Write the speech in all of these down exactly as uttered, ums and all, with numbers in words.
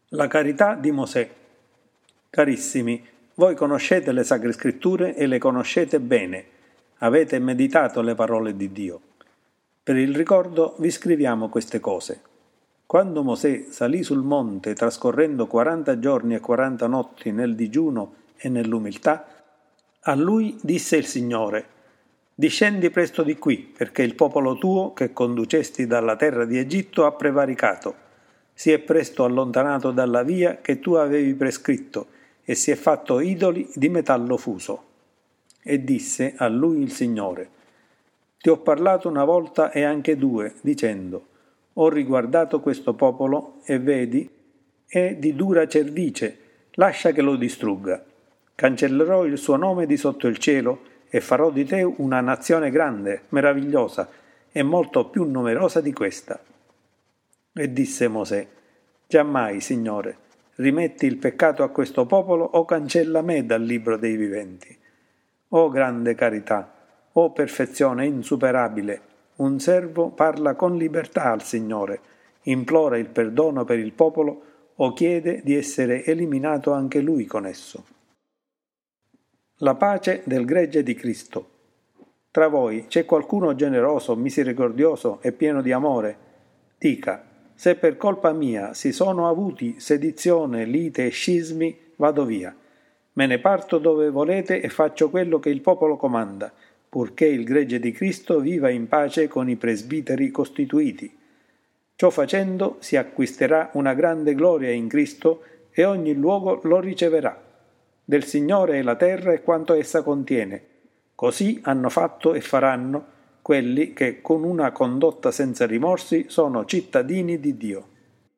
La carità di Mosè. Carissimi, voi conoscete le Sacre Scritture e le conoscete bene, avete meditato le parole di Dio. Per il ricordo vi scriviamo queste cose. Quando Mosè salì sul monte trascorrendo quaranta giorni e quaranta notti nel digiuno e nell'umiltà, a lui disse il Signore: «Discendi presto di qui, perché il popolo tuo, che conducesti dalla terra di Egitto, ha prevaricato. Si è presto allontanato dalla via che tu avevi prescritto e si è fatto idoli di metallo fuso». E disse a lui il Signore: «Ti ho parlato una volta e anche due, dicendo: ho riguardato questo popolo e vedi, è di dura cervice, lascia che lo distrugga. Cancellerò il suo nome di sotto il cielo e farò di te una nazione grande, meravigliosa e molto più numerosa di questa». E disse Mosè: «Giammai, Signore, rimetti il peccato a questo popolo o cancella me dal libro dei viventi». O grande carità, o perfezione insuperabile, un servo parla con libertà al Signore, implora il perdono per il popolo o chiede di essere eliminato anche lui con esso. La pace del gregge di Cristo. Tra voi c'è qualcuno generoso, misericordioso e pieno di amore? Dica: se per colpa mia si sono avuti sedizione, lite e scismi, vado via. Me ne parto dove volete e faccio quello che il popolo comanda, purché il gregge di Cristo viva in pace con i presbiteri costituiti. Ciò facendo si acquisterà una grande gloria in Cristo e ogni luogo lo riceverà. Del Signore è la terra e quanto essa contiene. Così hanno fatto e faranno quelli che con una condotta senza rimorsi sono cittadini di Dio.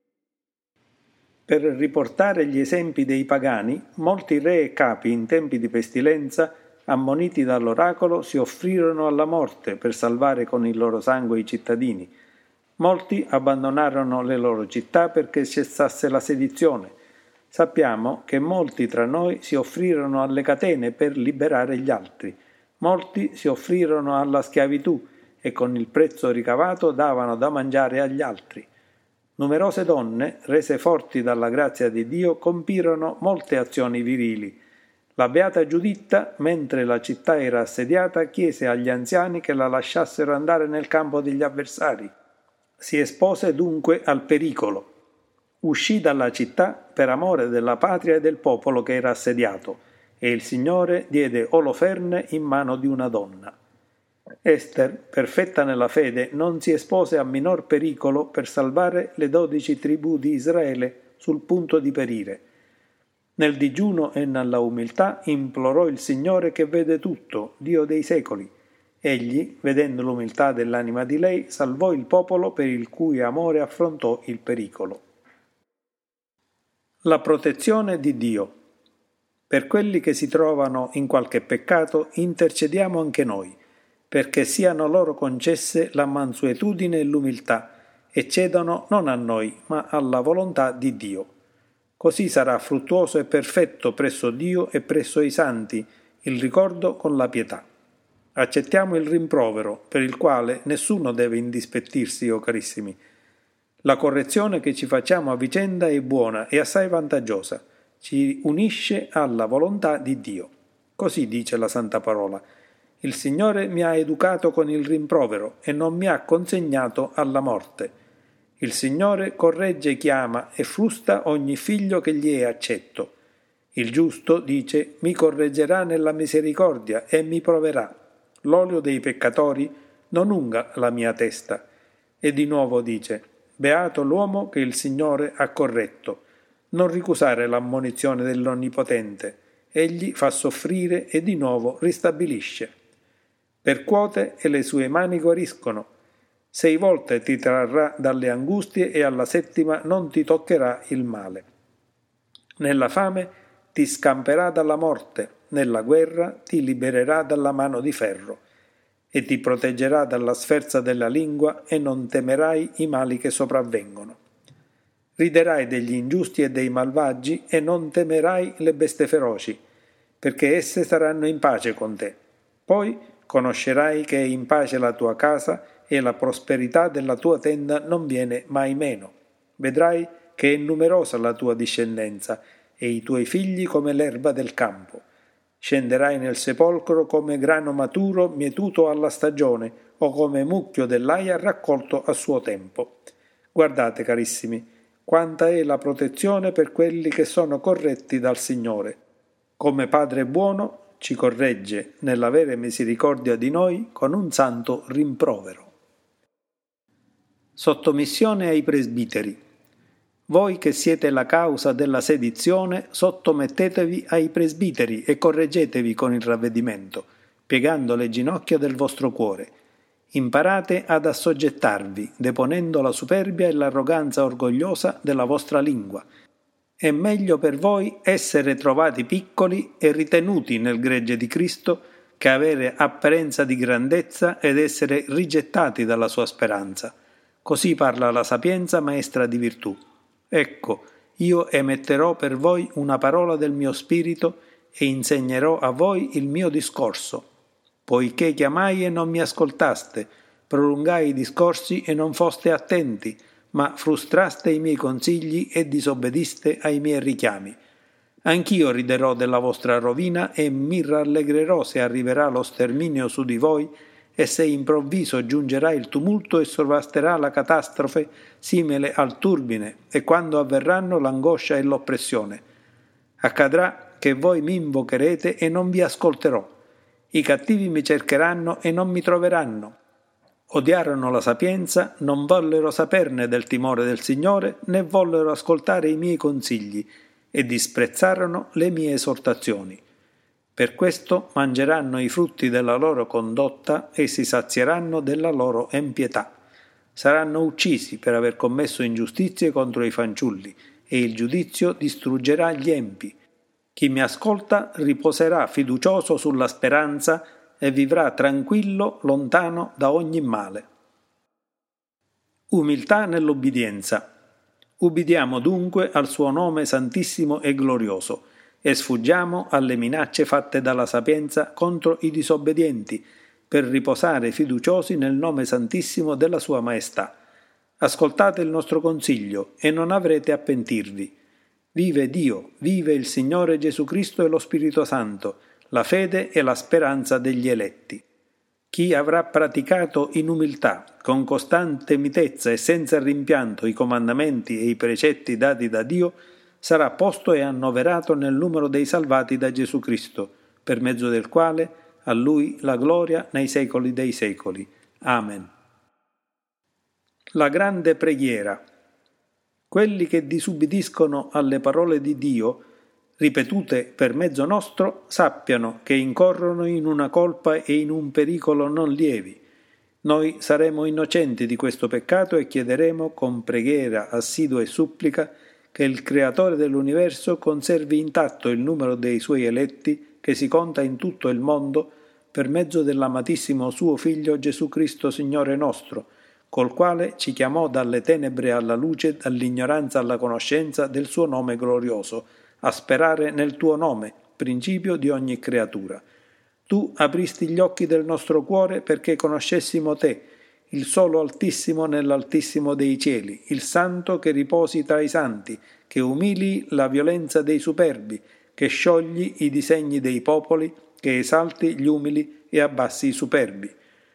Per riportare gli esempi dei pagani, molti re e capi in tempi di pestilenza, ammoniti dall'oracolo, si offrirono alla morte per salvare con il loro sangue i cittadini. Molti abbandonarono le loro città perché cessasse la sedizione. Sappiamo che molti tra noi si offrirono alle catene per liberare gli altri. Molti si offrirono alla schiavitù e con il prezzo ricavato davano da mangiare agli altri. Numerose donne, rese forti dalla grazia di Dio, compirono molte azioni virili. La beata Giuditta, mentre la città era assediata, chiese agli anziani che la lasciassero andare nel campo degli avversari. Si espose dunque al pericolo. Uscì dalla città per amore della patria e del popolo che era assediato, e il Signore diede Oloferne in mano di una donna. Ester, perfetta nella fede, non si espose a minor pericolo per salvare le dodici tribù di Israele sul punto di perire. Nel digiuno e nella umiltà implorò il Signore che vede tutto, Dio dei secoli. Egli, vedendo l'umiltà dell'anima di lei, salvò il popolo per il cui amore affrontò il pericolo. La protezione di Dio. Per quelli che si trovano in qualche peccato, intercediamo anche noi, perché siano loro concesse la mansuetudine e l'umiltà, e cedano non a noi, ma alla volontà di Dio. Così sarà fruttuoso e perfetto presso Dio e presso i santi il ricordo con la pietà. Accettiamo il rimprovero, per il quale nessuno deve indispettirsi, o carissimi. La correzione che ci facciamo a vicenda è buona e assai vantaggiosa. Ci unisce alla volontà di Dio. Così dice la Santa Parola: «Il Signore mi ha educato con il rimprovero e non mi ha consegnato alla morte. Il Signore corregge chi ama e frusta ogni figlio che gli è accetto. Il giusto, dice, mi correggerà nella misericordia e mi proverà. L'olio dei peccatori non unga la mia testa». E di nuovo dice: «Beato l'uomo che il Signore ha corretto. Non ricusare l'ammonizione dell'Onnipotente. Egli fa soffrire e di nuovo ristabilisce. Percuote e le sue mani guariscono. Sei volte ti trarrà dalle angustie e alla settima non ti toccherà il male. Nella fame ti scamperà dalla morte, nella guerra ti libererà dalla mano di ferro, e ti proteggerà dalla sferza della lingua e non temerai i mali che sopravvengono. Riderai degli ingiusti e dei malvagi e non temerai le bestie feroci, perché esse saranno in pace con te. Poi conoscerai che è in pace la tua casa e la prosperità della tua tenda non viene mai meno. Vedrai che è numerosa la tua discendenza, e i tuoi figli come l'erba del campo. Scenderai nel sepolcro come grano maturo mietuto alla stagione, o come mucchio dell'aia raccolto a suo tempo. Guardate, carissimi, quanta è la protezione per quelli che sono corretti dal Signore. Come Padre buono ci corregge nell'avere misericordia di noi con un santo rimprovero. Sottomissione ai presbiteri. Voi che siete la causa della sedizione, sottomettetevi ai presbiteri e correggetevi con il ravvedimento, piegando le ginocchia del vostro cuore. Imparate ad assoggettarvi, deponendo la superbia e l'arroganza orgogliosa della vostra lingua. È meglio per voi essere trovati piccoli e ritenuti nel gregge di Cristo che avere apparenza di grandezza ed essere rigettati dalla sua speranza. Così parla la sapienza maestra di virtù. Ecco, io emetterò per voi una parola del mio spirito e insegnerò a voi il mio discorso. Poiché chiamai e non mi ascoltaste, prolungai i discorsi e non foste attenti, ma frustraste i miei consigli e disobbediste ai miei richiami. Anch'io riderò della vostra rovina e mi rallegrerò se arriverà lo sterminio su di voi e se improvviso giungerà il tumulto e sovrasterà la catastrofe simile al turbine e quando avverranno l'angoscia e l'oppressione. Accadrà che voi mi invocherete e non vi ascolterò. I cattivi mi cercheranno e non mi troveranno. Odiarono la sapienza, non vollero saperne del timore del Signore, né vollero ascoltare i miei consigli, e disprezzarono le mie esortazioni. Per questo mangeranno i frutti della loro condotta e si sazieranno della loro empietà. Saranno uccisi per aver commesso ingiustizie contro i fanciulli, e il giudizio distruggerà gli empi. Chi mi ascolta riposerà fiducioso sulla speranza e vivrà tranquillo lontano da ogni male. Umiltà nell'obbedienza. Ubbidiamo dunque al suo nome santissimo e glorioso e sfuggiamo alle minacce fatte dalla sapienza contro i disobbedienti per riposare fiduciosi nel nome santissimo della sua maestà. Ascoltate il nostro consiglio e non avrete a pentirvi. Vive Dio, vive il Signore Gesù Cristo e lo Spirito Santo, la fede e la speranza degli eletti. Chi avrà praticato in umiltà, con costante mitezza e senza rimpianto i comandamenti e i precetti dati da Dio, sarà posto e annoverato nel numero dei salvati da Gesù Cristo, per mezzo del quale a Lui la gloria nei secoli dei secoli. Amen. La grande preghiera. Quelli che disubbidiscono alle parole di Dio, ripetute per mezzo nostro, sappiano che incorrono in una colpa e in un pericolo non lievi. Noi saremo innocenti di questo peccato e chiederemo con preghiera assidua e supplica che il Creatore dell'universo conservi intatto il numero dei suoi eletti che si conta in tutto il mondo per mezzo dell'amatissimo suo Figlio Gesù Cristo Signore nostro, col quale ci chiamò dalle tenebre alla luce, dall'ignoranza alla conoscenza del suo nome glorioso, a sperare nel tuo nome, principio di ogni creatura. Tu apristi gli occhi del nostro cuore perché conoscessimo te, il solo Altissimo nell'Altissimo dei cieli, il Santo che riposi tra i santi, che umili la violenza dei superbi, che sciogli i disegni dei popoli, che esalti gli umili e abbassi i superbi.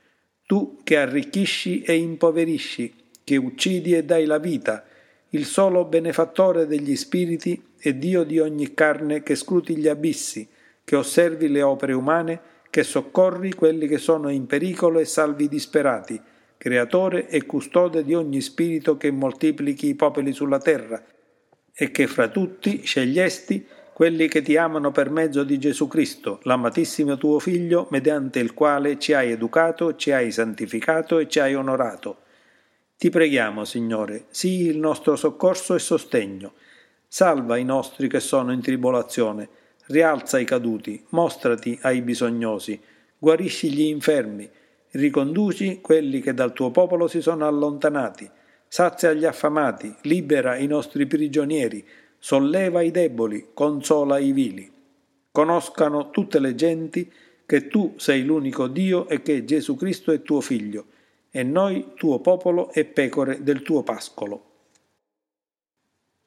Tu che arricchisci e impoverisci, che uccidi e dai la vita, il solo benefattore degli spiriti e Dio di ogni carne che scruti gli abissi, che osservi le opere umane, che soccorri quelli che sono in pericolo e salvi i disperati, creatore e custode di ogni spirito che moltiplichi i popoli sulla terra, e che fra tutti scegliesti quelli che ti amano per mezzo di Gesù Cristo, l'amatissimo tuo Figlio, mediante il quale ci hai educato, ci hai santificato e ci hai onorato. Ti preghiamo, Signore, sii il nostro soccorso e sostegno. Salva i nostri che sono in tribolazione, rialza i caduti, mostrati ai bisognosi, guarisci gli infermi, riconduci quelli che dal tuo popolo si sono allontanati, sazia gli affamati, libera i nostri prigionieri, solleva i deboli, consola i vili. Conoscano tutte le genti che tu sei l'unico Dio e che Gesù Cristo è tuo Figlio, e noi tuo popolo e pecore del tuo pascolo.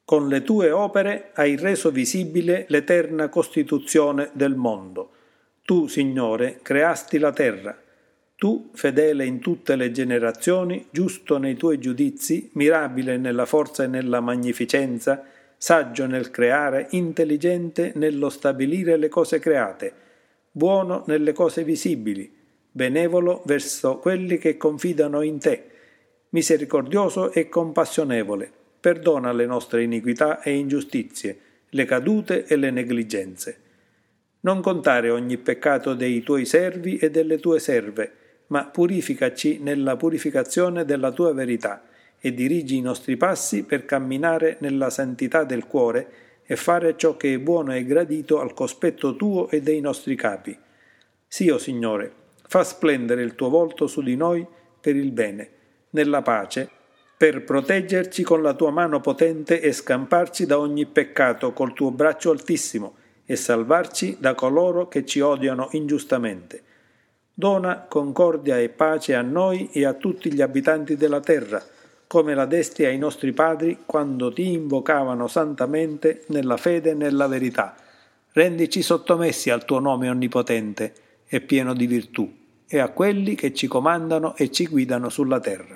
Con le tue opere hai reso visibile l'eterna costituzione del mondo. Tu, Signore, creasti la terra. Tu, fedele in tutte le generazioni, giusto nei tuoi giudizi, mirabile nella forza e nella magnificenza, saggio nel creare, intelligente nello stabilire le cose create, buono nelle cose visibili, benevolo verso quelli che confidano in te, misericordioso e compassionevole, perdona le nostre iniquità e ingiustizie, le cadute e le negligenze. Non contare ogni peccato dei tuoi servi e delle tue serve, ma purificaci nella purificazione della tua verità e dirigi i nostri passi per camminare nella santità del cuore e fare ciò che è buono e gradito al cospetto tuo e dei nostri capi. Sì, o Signore, fa splendere il tuo volto su di noi per il bene, nella pace, per proteggerci con la tua mano potente e scamparci da ogni peccato col tuo braccio altissimo e salvarci da coloro che ci odiano ingiustamente. Dona concordia e pace a noi e a tutti gli abitanti della terra, come la desti ai nostri padri quando ti invocavano santamente nella fede e nella verità. Rendici sottomessi al tuo nome onnipotente e pieno di virtù, e a quelli che ci comandano e ci guidano sulla terra.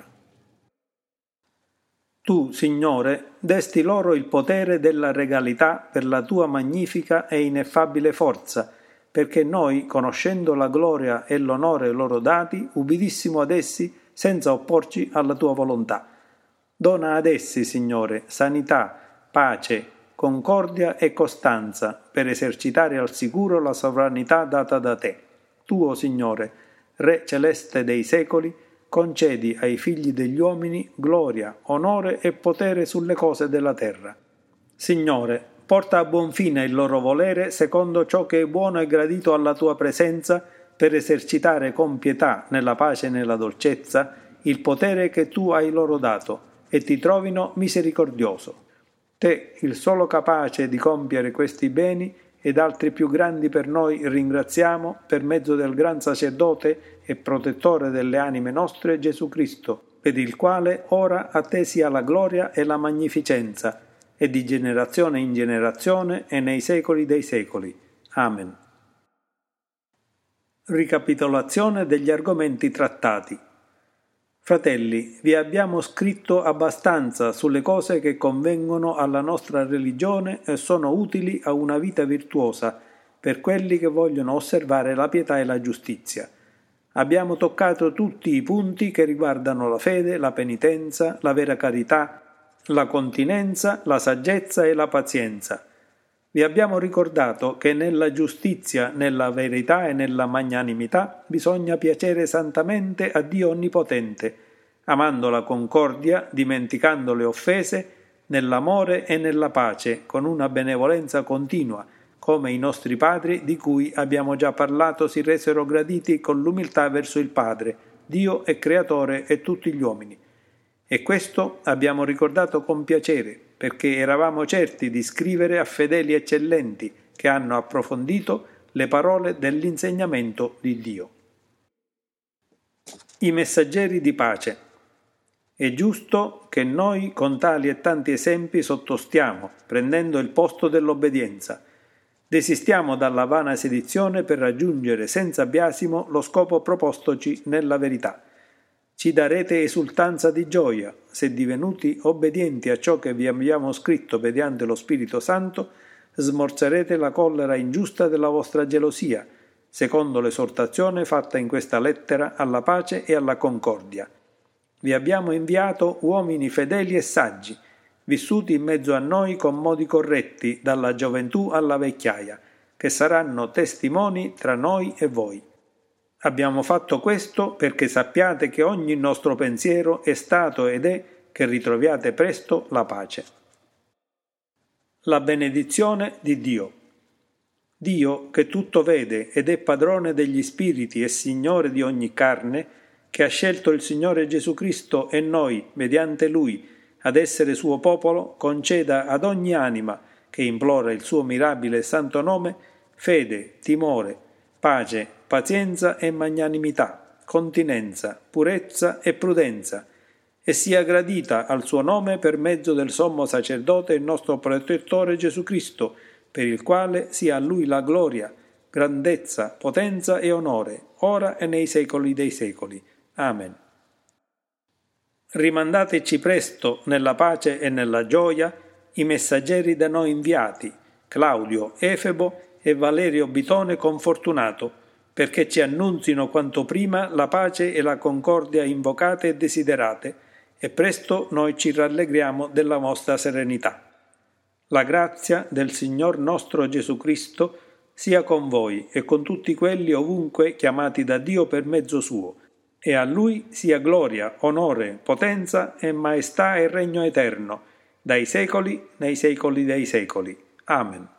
Tu, Signore, desti loro il potere della regalità per la tua magnifica e ineffabile forza, perché noi, conoscendo la gloria e l'onore loro dati, ubbidissimo ad essi senza opporci alla tua volontà. Dona ad essi, Signore, sanità, pace, concordia e costanza per esercitare al sicuro la sovranità data da te. Tu, o Signore, Re celeste dei secoli, concedi ai figli degli uomini gloria, onore e potere sulle cose della terra. Signore, porta a buon fine il loro volere secondo ciò che è buono e gradito alla tua presenza per esercitare con pietà, nella pace e nella dolcezza, il potere che tu hai loro dato e ti trovino misericordioso. Te, il solo capace di compiere questi beni ed altri più grandi per noi, ringraziamo per mezzo del gran sacerdote e protettore delle anime nostre, Gesù Cristo, per il quale ora a te sia la gloria e la magnificenza, e di generazione in generazione e nei secoli dei secoli. Amen. Ricapitolazione degli argomenti trattati. Fratelli, vi abbiamo scritto abbastanza sulle cose che convengono alla nostra religione e sono utili a una vita virtuosa per quelli che vogliono osservare la pietà e la giustizia. Abbiamo toccato tutti i punti che riguardano la fede, la penitenza, la vera carità, la continenza, la saggezza e la pazienza. Vi abbiamo ricordato che nella giustizia, nella verità e nella magnanimità bisogna piacere santamente a Dio Onnipotente, amando la concordia, dimenticando le offese, nell'amore e nella pace, con una benevolenza continua, come i nostri padri, di cui abbiamo già parlato, si resero graditi con l'umiltà verso il Padre, Dio e Creatore e tutti gli uomini. E questo abbiamo ricordato con piacere, perché eravamo certi di scrivere a fedeli eccellenti che hanno approfondito le parole dell'insegnamento di Dio. I messaggeri di pace. È giusto che noi con tali e tanti esempi sottostiamo, prendendo il posto dell'obbedienza. Desistiamo dalla vana sedizione per raggiungere senza biasimo lo scopo propostoci nella verità. Ci darete esultanza di gioia, se divenuti obbedienti a ciò che vi abbiamo scritto mediante lo Spirito Santo, smorzerete la collera ingiusta della vostra gelosia, secondo l'esortazione fatta in questa lettera alla pace e alla concordia. Vi abbiamo inviato uomini fedeli e saggi, vissuti in mezzo a noi con modi corretti, dalla gioventù alla vecchiaia, che saranno testimoni tra noi e voi. Abbiamo fatto questo perché sappiate che ogni nostro pensiero è stato ed è che ritroviate presto la pace. La benedizione di Dio. Dio, che tutto vede ed è padrone degli spiriti e Signore di ogni carne, che ha scelto il Signore Gesù Cristo e noi, mediante Lui, ad essere suo popolo, conceda ad ogni anima che implora il suo mirabile e santo nome, fede, timore, pace, pazienza e magnanimità, continenza, purezza e prudenza, e sia gradita al suo nome per mezzo del sommo sacerdote e nostro protettore Gesù Cristo, per il quale sia a Lui la gloria, grandezza, potenza e onore, ora e nei secoli dei secoli. Amen. Rimandateci presto nella pace e nella gioia i messaggeri da noi inviati, Claudio, Efebo e Valerio Bitone con Fortunato, perché ci annunzino quanto prima la pace e la concordia invocate e desiderate, e presto noi ci rallegriamo della vostra serenità. La grazia del Signor nostro Gesù Cristo sia con voi e con tutti quelli ovunque chiamati da Dio per mezzo suo, e a Lui sia gloria, onore, potenza e maestà e regno eterno, dai secoli nei secoli dei secoli. Amen.